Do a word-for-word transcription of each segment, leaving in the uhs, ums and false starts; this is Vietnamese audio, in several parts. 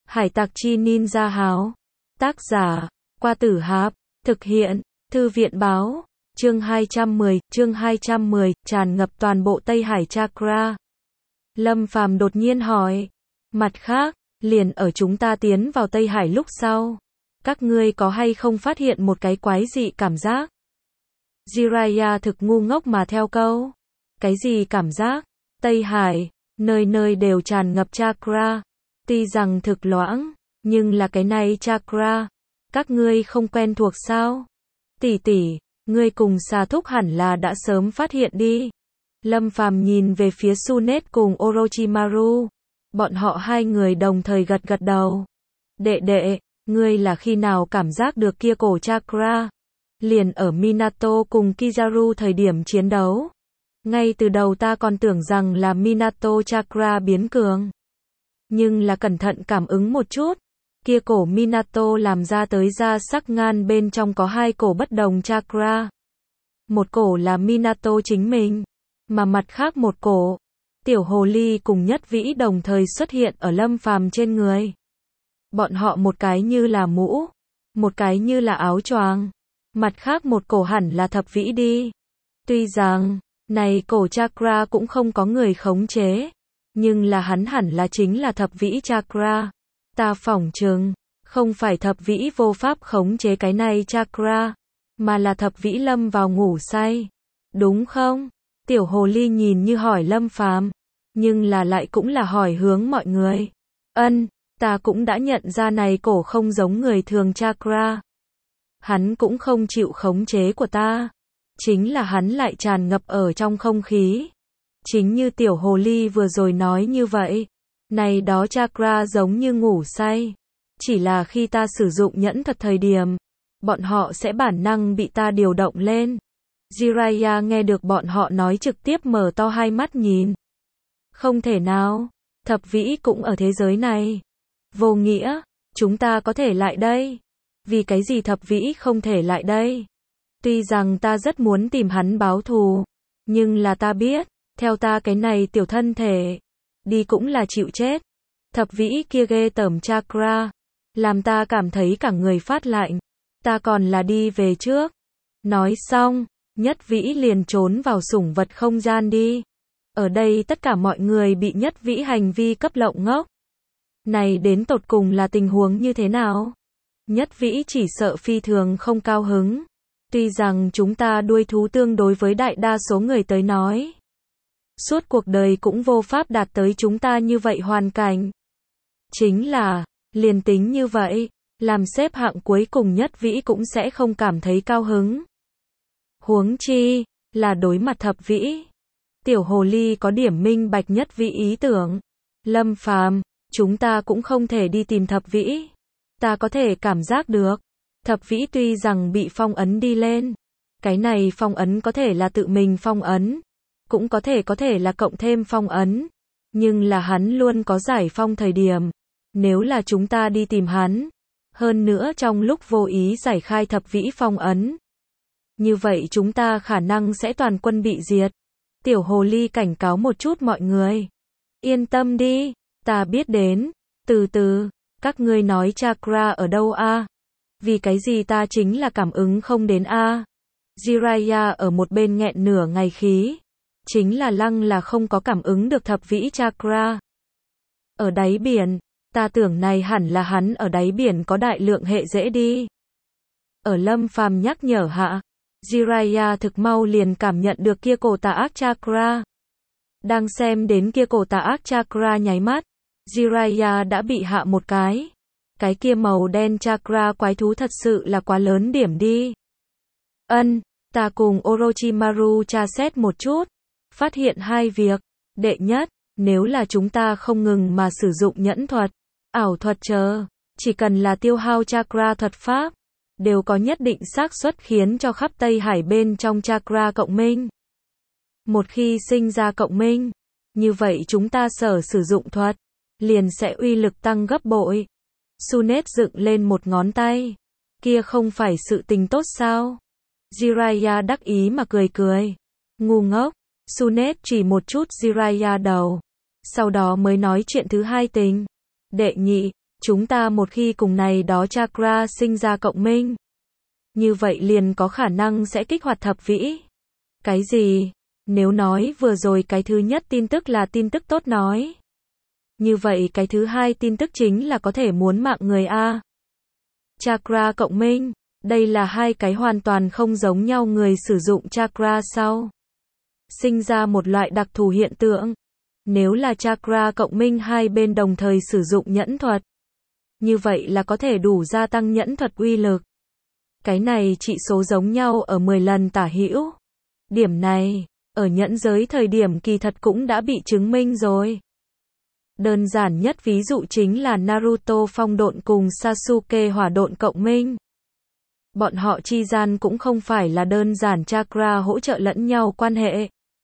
Hải tặc chi ninja háo. Tác giả, Qua Tử Hạp. Thực hiện, Thư viện báo. Chương hai trăm mười, chương hai trăm mười, tràn ngập toàn bộ Tây Hải Chakra. Lâm Phàm đột nhiên hỏi. Mặt khác, liền ở chúng ta tiến vào Tây Hải lúc sau, các ngươi có hay không phát hiện một cái quái dị cảm giác? Jiraiya thực ngu ngốc mà theo câu. Cái gì cảm giác? Tây Hải, nơi nơi đều tràn ngập chakra. Tuy rằng thực loãng, nhưng là cái này chakra, các ngươi không quen thuộc sao? Tỷ tỷ, ngươi cùng Xà Thúc hẳn là đã sớm phát hiện đi. Lâm Phàm nhìn về phía Sunet cùng Orochimaru. Bọn họ hai người đồng thời gật gật đầu. Đệ đệ, ngươi là khi nào cảm giác được kia cổ chakra? Liền ở Minato cùng Kizaru thời điểm chiến đấu. Ngay từ đầu ta còn tưởng rằng là Minato chakra biến cường. Nhưng là cẩn thận cảm ứng một chút. Kia cổ Minato làm ra tới ra sắc ngan bên trong có hai cổ bất đồng chakra. Một cổ là Minato chính mình, mà mặt khác một cổ, Tiểu Hồ Ly cùng Nhất Vĩ đồng thời xuất hiện ở Lâm Phàm trên người. Bọn họ một cái như là mũ, một cái như là áo choàng, mặt khác một cổ hẳn là Thập Vĩ đi. Tuy rằng, này cổ chakra cũng không có người khống chế, nhưng là hắn hẳn là chính là Thập Vĩ chakra. Ta phỏng chừng, không phải Thập Vĩ vô pháp khống chế cái này chakra, mà là Thập Vĩ lâm vào ngủ say. Đúng không? Tiểu Hồ Ly nhìn như hỏi Lâm Phàm, nhưng là lại cũng là hỏi hướng mọi người. Ân, ta cũng đã nhận ra này cổ không giống người thường chakra. Hắn cũng không chịu khống chế của ta. Chính là hắn lại tràn ngập ở trong không khí. Chính như Tiểu Hồ Ly vừa rồi nói như vậy. Này đó chakra giống như ngủ say. Chỉ là khi ta sử dụng nhẫn thật thời điểm, bọn họ sẽ bản năng bị ta điều động lên. Jiraiya nghe được bọn họ nói trực tiếp mở to hai mắt nhìn. Không thể nào, Thập Vĩ cũng ở thế giới này. Vô nghĩa, chúng ta có thể lại đây. Vì cái gì Thập Vĩ không thể lại đây? Tuy rằng ta rất muốn tìm hắn báo thù, nhưng là ta biết, theo ta cái này tiểu thân thể, đi cũng là chịu chết. Thập Vĩ kia ghê tởm chakra, làm ta cảm thấy cả người phát lạnh. Ta còn là đi về trước. Nói xong, Nhất Vĩ liền trốn vào sủng vật không gian đi. Ở đây tất cả mọi người bị Nhất Vĩ hành vi cấp lộng ngốc. Này đến tột cùng là tình huống như thế nào? Nhất Vĩ chỉ sợ phi thường không cao hứng. Tuy rằng chúng ta đuôi thú tương đối với đại đa số người tới nói, suốt cuộc đời cũng vô pháp đạt tới chúng ta như vậy hoàn cảnh. Chính là, liền tính như vậy, làm xếp hạng cuối cùng Nhất Vĩ cũng sẽ không cảm thấy cao hứng. Huống chi, là đối mặt Thập Vĩ. Tiểu Hồ Ly có điểm minh bạch Nhất Vĩ ý tưởng. Lâm Phàm, chúng ta cũng không thể đi tìm Thập Vĩ. Ta có thể cảm giác được. Thập Vĩ tuy rằng bị phong ấn đi lên. Cái này phong ấn có thể là tự mình phong ấn. Cũng có thể có thể là cộng thêm phong ấn. Nhưng là hắn luôn có giải phong thời điểm. Nếu là chúng ta đi tìm hắn. Hơn nữa trong lúc vô ý giải khai Thập Vĩ phong ấn. Như vậy chúng ta khả năng sẽ toàn quân bị diệt. Tiểu Hồ Ly cảnh cáo một chút mọi người. Yên tâm đi, ta biết đến. Từ từ, các ngươi nói chakra ở đâu a? Vì cái gì ta chính là cảm ứng không đến a? Jiraiya ở một bên nghẹn nửa ngày khí. Chính là lăng là không có cảm ứng được Thập Vĩ chakra. Ở đáy biển, ta tưởng này hẳn là hắn ở đáy biển có đại lượng hệ dễ đi. Ở Lâm Phàm nhắc nhở hạ, Jiraiya thực mau liền cảm nhận được kia cổ tà ác chakra. Đang xem đến kia cổ tà ác chakra nháy mắt, Jiraiya đã bị hạ một cái. Cái kia màu đen chakra quái thú thật sự là quá lớn điểm đi. Ân, ta cùng Orochimaru tra xét một chút, phát hiện hai việc. Đệ nhất, nếu là chúng ta không ngừng mà sử dụng nhẫn thuật, ảo thuật chờ, chỉ cần là tiêu hao chakra thuật pháp, đều có nhất định xác suất khiến cho khắp Tây Hải bên trong chakra cộng minh. Một khi sinh ra cộng minh, như vậy chúng ta sở sử dụng thuật, liền sẽ uy lực tăng gấp bội. Sunet dựng lên một ngón tay. Kia không phải sự tình tốt sao? Jiraiya đắc ý mà cười cười. Ngu ngốc. Sunet chỉ một chút Jiraiya đầu. Sau đó mới nói chuyện thứ hai tình. Đệ nhị, chúng ta một khi cùng này đó chakra sinh ra cộng minh, như vậy liền có khả năng sẽ kích hoạt thập vĩ. Cái gì? Nếu nói vừa rồi cái thứ nhất tin tức là tin tức tốt nói, như vậy cái thứ hai tin tức chính là có thể muốn mạng người a. Chakra cộng minh, đây là hai cái hoàn toàn không giống nhau người sử dụng chakra sau sinh ra một loại đặc thù hiện tượng. Nếu là chakra cộng minh hai bên đồng thời sử dụng nhẫn thuật, như vậy là có thể đủ gia tăng nhẫn thuật uy lực. Cái này trị số giống nhau ở mười lần tả hữu. Điểm này, ở nhẫn giới thời điểm kỳ thật cũng đã bị chứng minh rồi. Đơn giản nhất ví dụ chính là Naruto phong độn cùng Sasuke hỏa độn cộng minh. Bọn họ chi gian cũng không phải là đơn giản chakra hỗ trợ lẫn nhau quan hệ,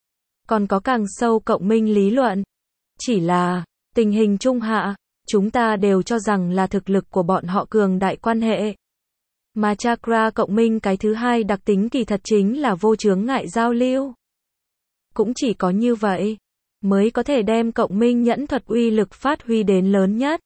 còn có càng sâu cộng minh lý luận. Chỉ là, tình hình trung hạ, chúng ta đều cho rằng là thực lực của bọn họ cường đại quan hệ. Mà chakra cộng minh cái thứ hai đặc tính kỳ thật chính là vô chướng ngại giao lưu. Cũng chỉ có như vậy, mới có thể đem cộng minh nhẫn thuật uy lực phát huy đến lớn nhất.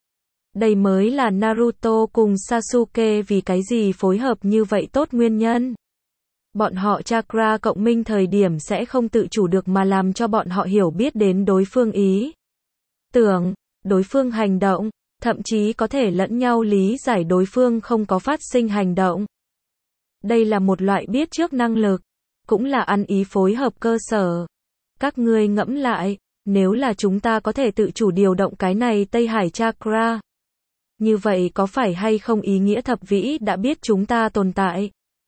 Đây mới là Naruto cùng Sasuke vì cái gì phối hợp như vậy tốt nguyên nhân. Bọn họ chakra cộng minh thời điểm sẽ không tự chủ được mà làm cho bọn họ hiểu biết đến đối phương ý tưởng, đối phương hành động, thậm chí có thể lẫn nhau lý giải đối phương không có phát sinh hành động. Đây là một loại biết trước năng lực, cũng là ăn ý phối hợp cơ sở. Các ngươi ngẫm lại, nếu là chúng ta có thể tự chủ điều động cái này Tây Hải Chakra, như vậy có phải hay không ý nghĩa thập vĩ đã biết chúng ta tồn tại?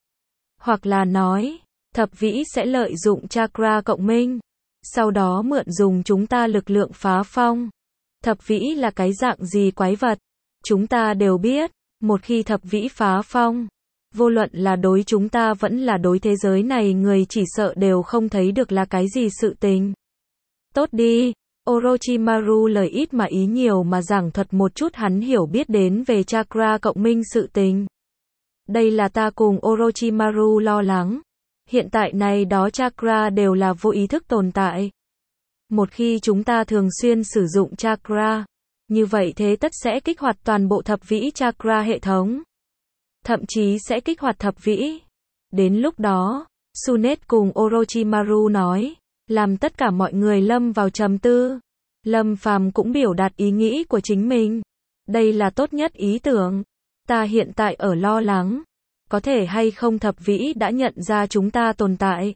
Hoặc là nói, thập vĩ sẽ lợi dụng chakra cộng minh, sau đó mượn dùng chúng ta lực lượng phá phong. Thập vĩ là cái dạng gì quái vật? Chúng ta đều biết, một khi thập vĩ phá phong, vô luận là đối chúng ta vẫn là đối thế giới này người chỉ sợ đều không thấy được là cái gì sự tình. Tốt đi, Orochimaru lời ít mà ý nhiều mà giảng thuật một chút hắn hiểu biết đến về chakra cộng minh sự tình. Đây là ta cùng Orochimaru lo lắng. Hiện tại này đó chakra đều là vô ý thức tồn tại. Một khi chúng ta thường xuyên sử dụng chakra, như vậy thế tất sẽ kích hoạt toàn bộ thập vĩ chakra hệ thống. Thậm chí sẽ kích hoạt thập vĩ. Đến lúc đó, Sunet cùng Orochimaru nói, làm tất cả mọi người lâm vào trầm tư. Lâm Phàm cũng biểu đạt ý nghĩ của chính mình. Đây là tốt nhất ý tưởng. Ta hiện tại ở lo lắng, có thể hay không thập vĩ đã nhận ra chúng ta tồn tại.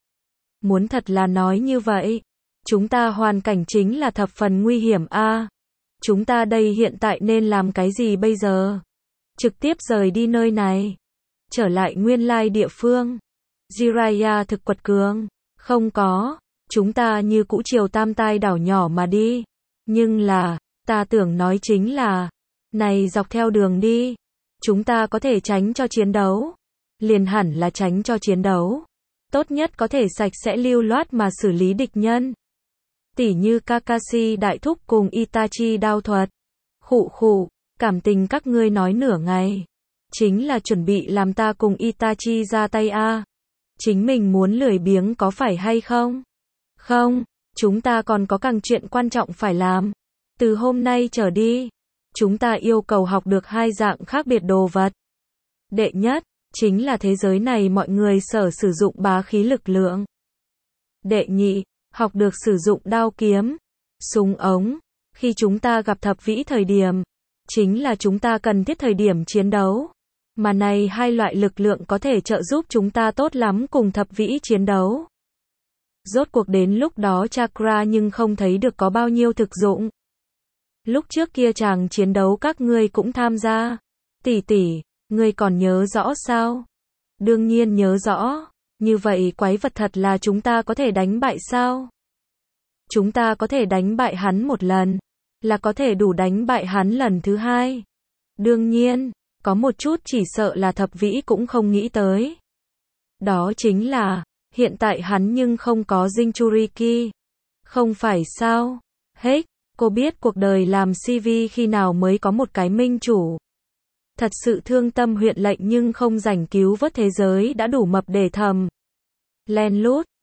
Muốn thật là nói như vậy, chúng ta hoàn cảnh chính là thập phần nguy hiểm a. À, chúng ta đây hiện tại nên làm cái gì bây giờ? Trực tiếp rời đi nơi này, trở lại nguyên lai địa phương. Jiraiya thực quật cường, không có, chúng ta như cũ chiều Tam Tai đảo nhỏ mà đi. Nhưng là, ta tưởng nói chính là, này dọc theo đường đi, chúng ta có thể tránh cho chiến đấu. Liền hẳn là tránh cho chiến đấu. Tốt nhất có thể sạch sẽ lưu loát mà xử lý địch nhân. Tỉ như Kakashi đại thúc cùng Itachi đao thuật. Khụ khụ, cảm tình các ngươi nói nửa ngày. Chính là chuẩn bị làm ta cùng Itachi ra tay a. À. Chính mình muốn lười biếng có phải hay không? Không, chúng ta còn có càng chuyện quan trọng phải làm. Từ hôm nay trở đi, chúng ta yêu cầu học được hai dạng khác biệt đồ vật. Đệ nhất, chính là thế giới này mọi người sở sử dụng bá khí lực lượng. Đệ nhị, học được sử dụng đao kiếm, súng ống. Khi chúng ta gặp thập vĩ thời điểm, chính là chúng ta cần thiết thời điểm chiến đấu. Mà này hai loại lực lượng có thể trợ giúp chúng ta tốt lắm cùng thập vĩ chiến đấu. Rốt cuộc đến lúc đó chakra nhưng không thấy được có bao nhiêu thực dụng. Lúc trước kia chàng chiến đấu các ngươi cũng tham gia. Tỷ tỷ, ngươi còn nhớ rõ sao? Đương nhiên nhớ rõ. Như vậy quái vật thật là chúng ta có thể đánh bại sao? Chúng ta có thể đánh bại hắn một lần, là có thể đủ đánh bại hắn lần thứ hai. Đương nhiên, có một chút chỉ sợ là thập vĩ cũng không nghĩ tới. Đó chính là, hiện tại hắn nhưng không có Jinchuriki. Không phải sao? Hết, cô biết cuộc đời làm xê vê khi nào mới có một cái minh chủ. Thật sự thương tâm huyện lệnh nhưng không rảnh cứu vớt thế giới đã đủ mập để thầm. Len lút,